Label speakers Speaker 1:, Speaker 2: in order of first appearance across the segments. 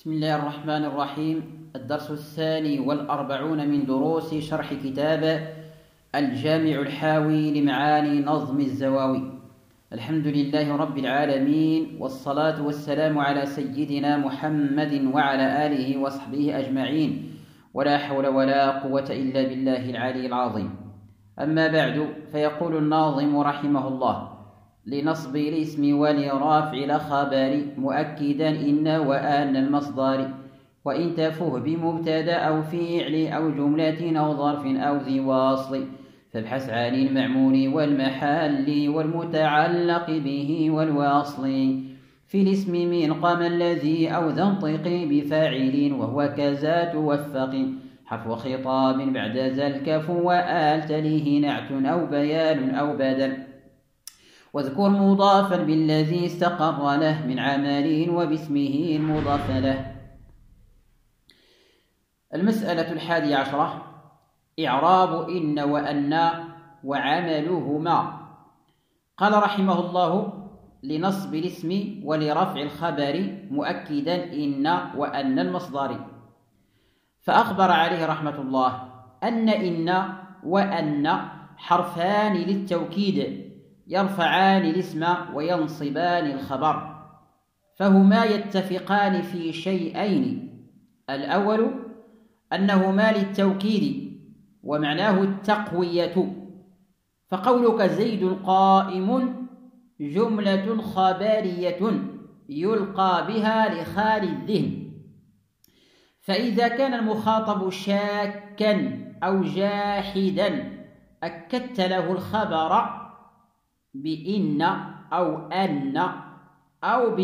Speaker 1: بسم الله الرحمن الرحيم. الدرس 42 من دروس شرح كتاب الجامع الحاوي لمعاني نظم الزواوي. الحمد لله رب العالمين، والصلاة والسلام على سيدنا محمد وعلى آله وصحبه أجمعين، ولا حول ولا قوة إلا بالله العلي العظيم. أما بعد، فيقول الناظم رحمه الله: لنصب الاسم ولرافع الخبر مؤكدا إن وأن المصدر، وإن تفه بمبتدا أو فعل أو جملة أو ظرف أو ذي واصل، فابحث عن المعمول والمحل والمتعلق به والواصل. في الاسم من قام الذي أو ذا انطق بفاعل، وهو كذا توفق حرف خطاب بعد ذا الكف وآل تليه نعت أو بيان أو بدل. واذكر مضافا بالذي استقر له من عمل وباسمه المضاف له. المسألة 11: إعراب إن وأن وعملهما. قال رحمه الله: لنصب الاسم ولرفع الخبر مؤكدا إن وأن المصدر. فأخبر عليه رحمة الله أن وأن حرفان للتوكيد يرفعان الاسم وينصبان الخبر، فهما يتفقان في شيئين: الأول أنهما للتوكيد ومعناه التقوية، فقولك زيد قائم جملة خبرية يلقى بها لخال الذهن، فإذا كان المخاطب شاكا أو جاحدا أكدت له الخبر بإن أو أن أو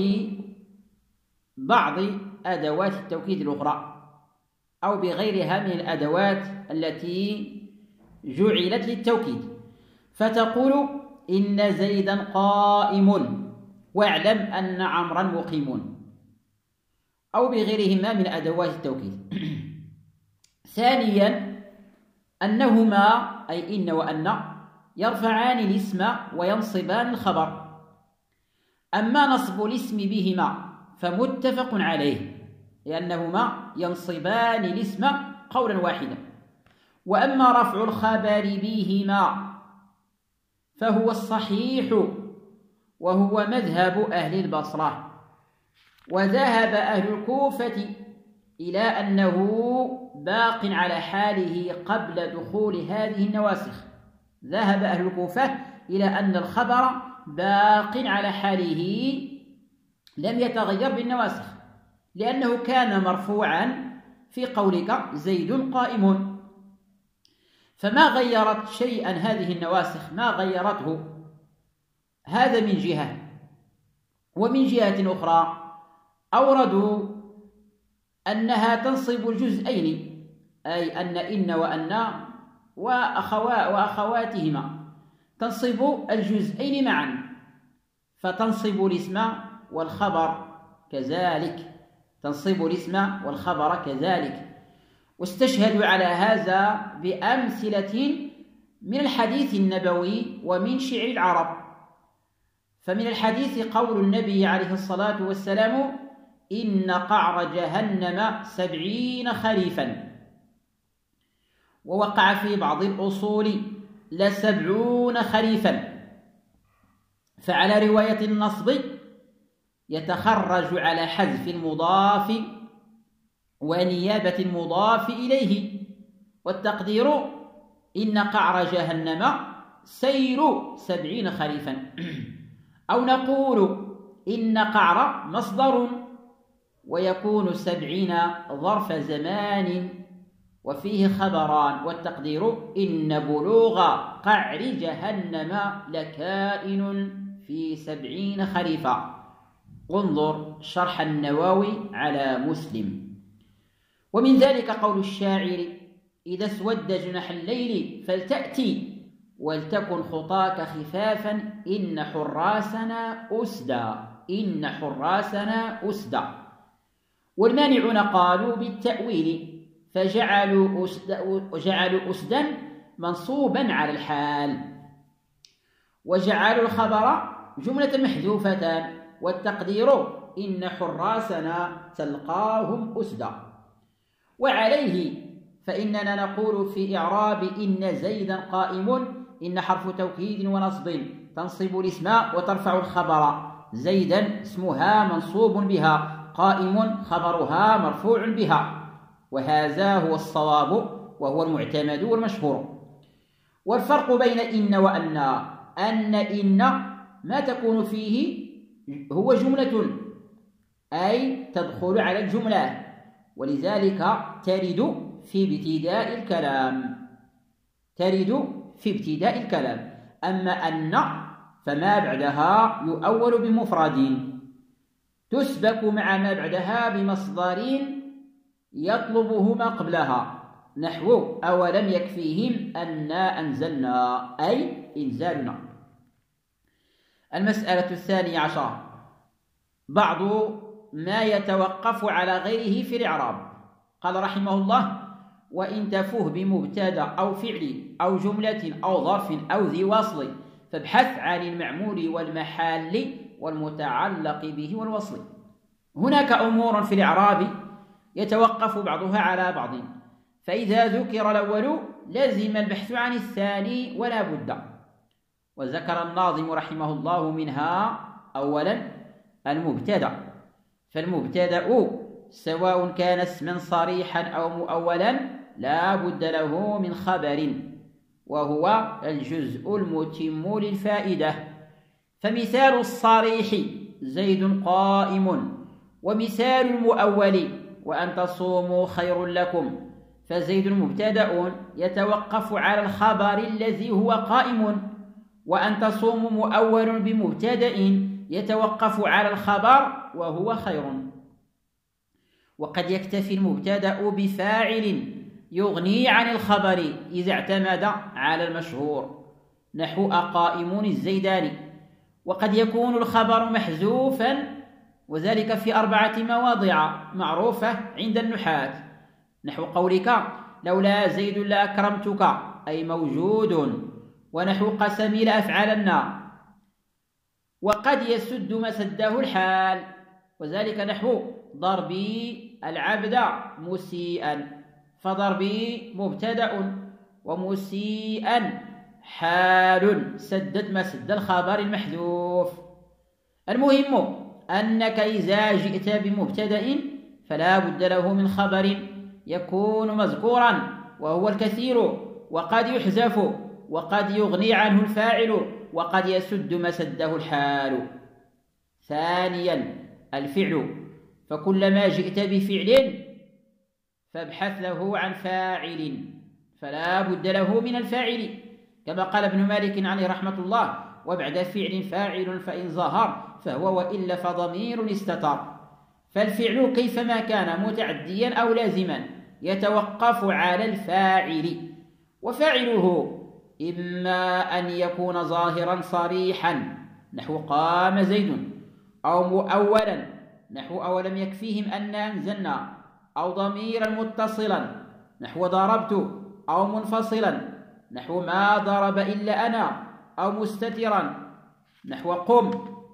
Speaker 1: ببعض أدوات التوكيد الأخرى أو بغيرها من الأدوات التي جعلت للتوكيد، فتقول: إن زيدا قائم واعلم أن عمرا مقيم، أو بغيرهما من أدوات التوكيد. ثانيا أنهما أي إن وأن يرفعان الاسم وينصبان الخبر. أما نصب الاسم بهما فمتفق عليه، لأنهما ينصبان الاسم قولا واحدا. وأما رفع الخبر بهما فهو الصحيح، وهو مذهب أهل البصرة، وذهب أهل الكوفة إلى أنه باق على حاله قبل دخول هذه النواسخ. ذهب أهل الكوفة إلى أن الخبر باق على حاله لم يتغير بالنواسخ، لأنه كان مرفوعا في قولك زيد قائم. فما غيرت شيئا هذه النواسخ، ما غيرته. هذا من جهة. ومن جهة أخرى أوردوا أنها تنصب الجزئين، أي أن وأن وأخواتهما تنصب الجزئين معا، فتنصب الاسم والخبر كذلك، تنصب الاسم والخبر كذلك. واستشهدوا على هذا بأمثلة من الحديث النبوي ومن شعر العرب. فمن الحديث قول النبي عليه الصلاة والسلام: إن قعر جهنم 70 خريفا. ووقع في بعض الأصول 70 خريفا. فعلى رواية النصب يتخرج على حذف المضاف ونيابة المضاف إليه، والتقدير إن قعر جهنم سير 70 خريفا. أو نقول إن قعر مصدر، ويكون 70 ظرف زمان وفيه خبران، والتقدير إن بلوغ قعر جهنم لكائن في 70 خريفا. انظر شرح النووي على مسلم. ومن ذلك قول الشاعر: إذا اسود جناح الليل فلتأتي ولتكن خطاك خفافا إن حراسنا أسدى، إن حراسنا أسدى. والمانعون قالوا بالتأويل، فجعلوا أسدا منصوبا على الحال، وجعلوا الخبر جملة محذوفة، والتقدير إن حراسنا تلقاهم أسدا. وعليه فإننا نقول في إعراب إن زيدا قائم إن حرف توكيد ونصب تنصب الاسم وترفع الخبر. زيدا اسمها منصوب بها، قائم خبرها مرفوع بها، وهذا هو الصواب وهو المعتمد والمشهور. والفرق بين إن وأن إن ما تكون فيه هو جملة، أي تدخل على الجملة، ولذلك ترد في ابتداء الكلام. أما أن فما بعدها يؤول بمفرد تسبك مع ما بعدها بمصدر يطلبه ما قبلها، نحو أولم يكفيهم أنا أنزلنا، أي إنزالنا. المسألة 12، بعض ما يتوقف على غيره في الإعراب. قال رحمه الله: وإن تفه بمبتدأ أو فعل أو جملة أو ظرف أو ذي وصل فابحث عن المعمول والمحال والمتعلق به والوصل. هناك أمور في الإعراب يتوقف بعضها على بعض، فإذا ذكر الأول لازم البحث عن الثاني ولا بد. وذكر الناظم رحمه الله منها أولا المبتدأ، فالمبتدأ سواء كان اسما صريحا أو مؤولا لا بد له من خبر، وهو الجزء المتم للفائدة. فمثال الصريح زيد قائم، ومثال المؤول وأن تصوموا خير لكم، فزيد مبتدأ يتوقف على الخبر الذي هو قائم، وأن تصوموا مؤول بمبتدأ يتوقف على الخبر وهو خير. وقد يكتفي المبتدأ بفاعل يغني عن الخبر إذا اعتمد على المشهور، نحو أقائمون الزيدان. وقد يكون الخبر محذوفا، وذلك في 4 مواضع معروفة عند النحاة، نحو قولك لولا زيد لأكرمتك، أي موجود، ونحو قسمي لأفعلن. وقد يسد مسده الحال، وذلك نحو ضربي العبد مسيئا، فضربي مبتدأ ومسيئا حال سدت مسد الخبر المحذوف. المهم أنك إذا جئت بمبتدأ فلا بد له من خبر يكون مذكورا وهو الكثير، وقد يحذف، وقد يغني عنه الفاعل، وقد يسد مسده الحال. ثانيا الفعل، فكلما جئت بفعل فابحث له عن فاعل، فلا بد له من الفاعل، كما قال ابن مالك عليه رحمة الله: وبعد فعل فاعل فإن ظهر فهو وإلا فضمير استتر. فالفعل كيفما كان متعديا أو لازما يتوقف على الفاعل، وفاعله إما أن يكون ظاهرا صريحا نحو قام زيد، أو مؤولا نحو أولم يكفيهم أنا أنزلنا، أو ضميرا متصلا نحو ضربت، أو منفصلا نحو ما ضرب إلا أنا، أو مستترا نحو قم.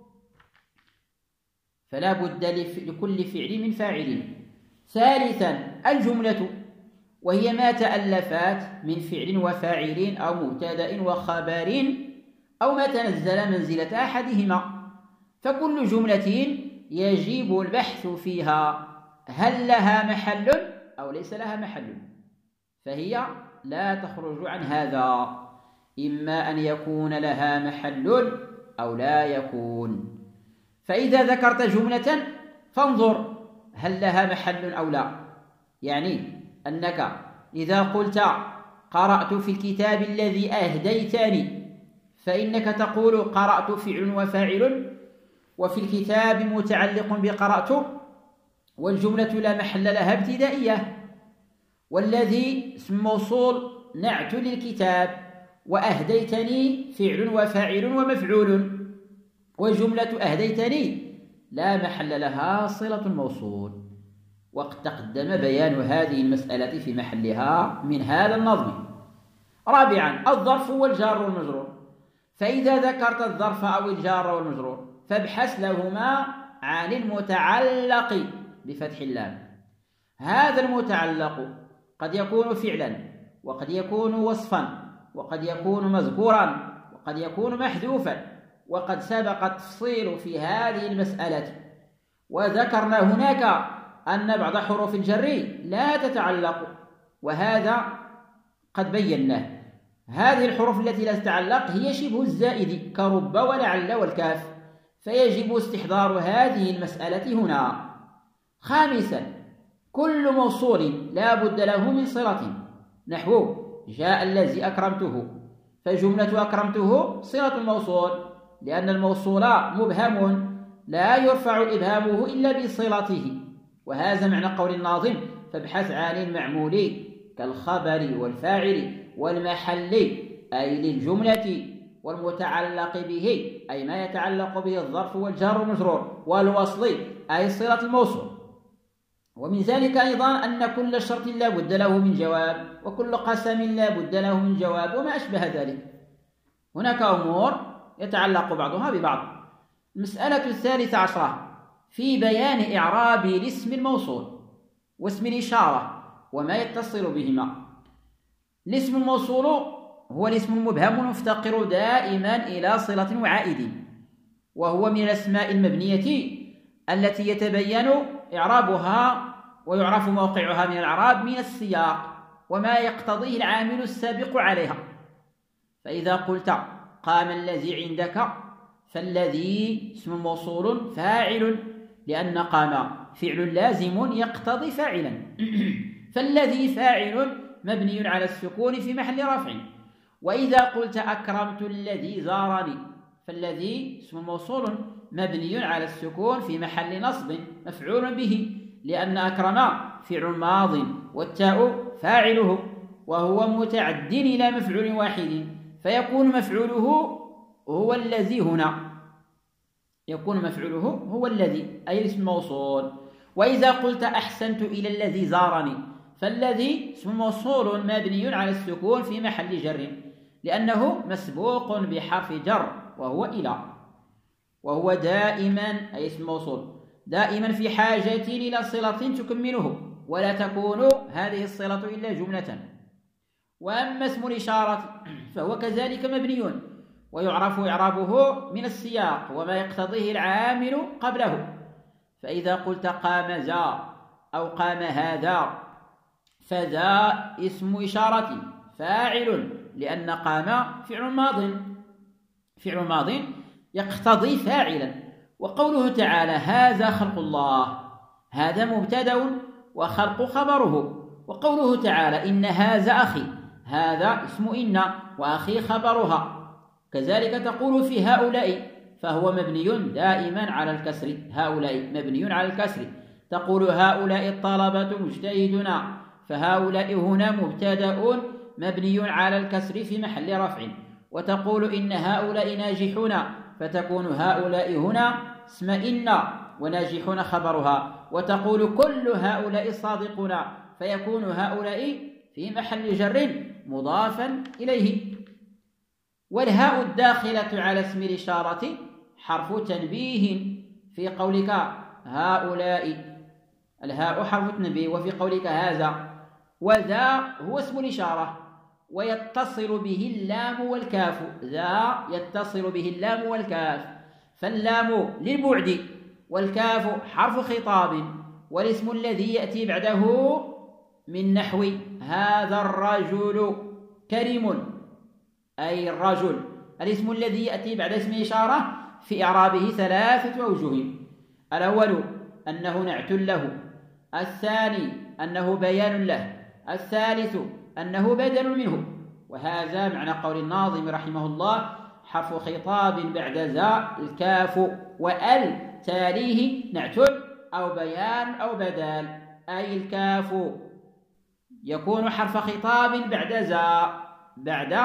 Speaker 1: فلا بد لكل فعل من فاعل. ثالثا الجملة، وهي ما تألفت من فعل وفاعل أو مبتدأ وخبر أو ما تنزل منزلة أحدهما. فكل جملة يجب البحث فيها هل لها محل أو ليس لها محل، فهي لا تخرج عن هذا، إما أن يكون لها محل أو لا يكون. فإذا ذكرت جملة فانظر هل لها محل أو لا، يعني أنك إذا قلت قرأت في الكتاب الذي أهديتني، فإنك تقول قرأت فعل وفاعل، وفي الكتاب متعلق بقرأت، والجملة لا محل لها ابتدائية، والذي اسم موصول نعت للكتاب، وأهديتني فعل وفاعل ومفعول، وجملة أهديتني لا محل لها صلة الموصول. وقد تقدم بيان هذه المسألة في محلها من هذا النظم. رابعا الظرف والجار والمجرور، فإذا ذكرت الظرف أو الجار والمجرور فابحث لهما عن المتعلق بفتح اللام. هذا المتعلق قد يكون فعلا، وقد يكون وصفا، وقد يكون مذكورا، وقد يكون محذوفا، وقد سبق التفصيل في هذه المسألة، وذكرنا هناك أن بعض حروف الجر لا تتعلق، وهذا قد بيناه. هذه الحروف التي لا تتعلق هي شبه الزائد كرب ولعل والكاف، فيجب استحضار هذه المسألة هنا. خامسا، كل موصول لا بد له من صلة، نحو جاء الذي أكرمته، فجملة أكرمته صلة الموصول، لأن الموصول مبهم لا يرفع إبهامه إلا بصلته. وهذا معنى قول الناظم: فابحث عن المعمول كالخبر والفاعل والمحل، أي للجملة، والمتعلق به أي ما يتعلق به الظرف والجار والمجرور، والوصل أي صلة الموصول. ومن ذلك أيضا أن كل شرط لا بد له من جواب، وكل قسم لا بد له من جواب، وما أشبه ذلك. هناك أمور يتعلق بعضها ببعض. المسألة 13 في بيان إعراب الاسم الموصول واسم الإشارة وما يتصل بهما. الاسم الموصول هو الاسم المبهم المفتقر دائما إلى صلة وعائد، وهو من الأسماء المبنية التي يتبين إعرابها ويعرف موقعها من الإعراب من السياق وما يقتضيه العامل السابق عليها. فإذا قلت قام الذي عندك، فالذي اسم موصول فاعل، لأن قام فعل لازم يقتضي فاعلا فالذي فاعل مبني على السكون في محل رفع. وإذا قلت أكرمت الذي زارني، فالذي اسم موصول مبني على السكون في محل نصب مفعول به، لأن أكرم فعل ماض والتاء فاعله، وهو متعد إلى مفعول واحد، فيكون مفعوله هو الذي هنا، يكون مفعوله هو الذي أي اسم موصول. وإذا قلت أحسنت إلى الذي زارني، فالذي اسم موصول مبني على السكون في محل جر، لأنه مسبوق بحرف جر وهو إلى، وهو دائما أي اسم موصول دائما في حاجة إلى صلة تكمله، ولا تكون هذه الصلة إلا جملة. وأما اسم الإشارة فهو كذلك مبني، ويعرف إعرابه من السياق وما يقتضيه العامل قبله. فإذا قلت قام ذا أو قام هذا، فذا اسم إشارة فاعل، لأن قام فعل ماض يقتضي فاعلا. وقوله تعالى هذا خلق الله، هذا مبتدأ وخلق خبره. وقوله تعالى إن هذا أخي، هذا اسم إن وأخي خبرها. كذلك تقول في هؤلاء، فهو مبني دائما على الكسر، هؤلاء مبني على الكسر. تقول هؤلاء الطلبة مجتهدون، فهؤلاء هنا مبتدأ مبني على الكسر في محل رفع. وتقول إن هؤلاء ناجحون، فتكون هؤلاء هنا اسم إن وناجحون خبرها. وتقول كل هؤلاء صادقون، فيكون هؤلاء في محل جر مضافا إليه. والهاء الداخلة على اسم الإشارة حرف تنبيه في قولك هؤلاء، الهاء حرف تنبيه، وفي قولك هذا. وذا هو اسم الإشارة، ويتصل به اللام والكاف، ذا يتصل به اللام والكاف، فاللام للبعد والكاف حرف خطاب. والاسم الذي يأتي بعده من نحو هذا الرجل كريم، أي الرجل. الاسم الذي يأتي بعد اسم إشارة في إعرابه 3 أوجه: الأول أنه نعت له، الثاني أنه بيان له، الثالث أنه بدل منه. وهذا معنى قول الناظم رحمه الله: حرف خطاب بعد ذا الكاف وأل تاليه نعت أو بيان أو بدل، أي الكاف يكون حرف خطاب بعد ذا بعد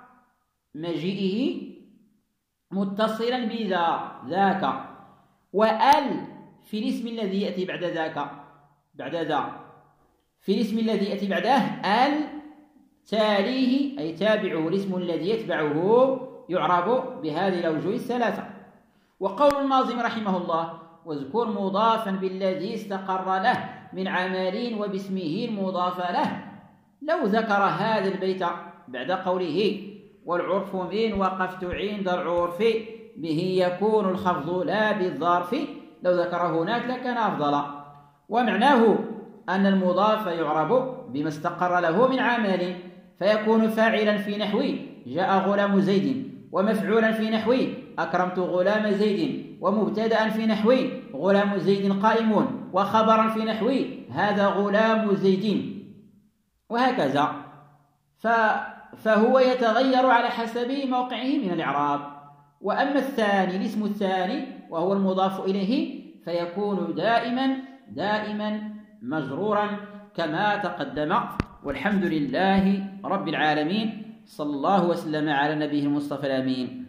Speaker 1: مجيئه متصلا بذا ذاك، وأل في الاسم الذي يأتي بعد ذاك بعد ذا في الاسم الذي يأتي بعده أل تاليه أي تابعه الاسم الذي يتبعه يعرب بهذه الأوجه 3. وقول الناظم رحمه الله: واذكر مضافا بالذي استقر له من عمل وباسمه المضاف له. لو ذكر هذا البيت بعد قوله والعرف من وقفت عند العرف به يكون الخفض لا بالظرف، لو ذكره هناك لكان أفضل. ومعناه أن المضاف يعرب بما استقر له من عمل، فيكون فاعلا في نحو جاء غلام زيد، ومفعولا في نحو أكرمت غلام زيد، ومبتدأ في نحو غلام زيد قائم، وخبرا في نحو هذا غلام زيد، وهكذا. فهو يتغير على حسب موقعه من الإعراب. وأما الثاني الاسم الثاني وهو المضاف إليه فيكون دائما مجرورا كما تقدم. والحمد لله رب العالمين، صلى الله وسلم على نبيه المصطفى الأمين.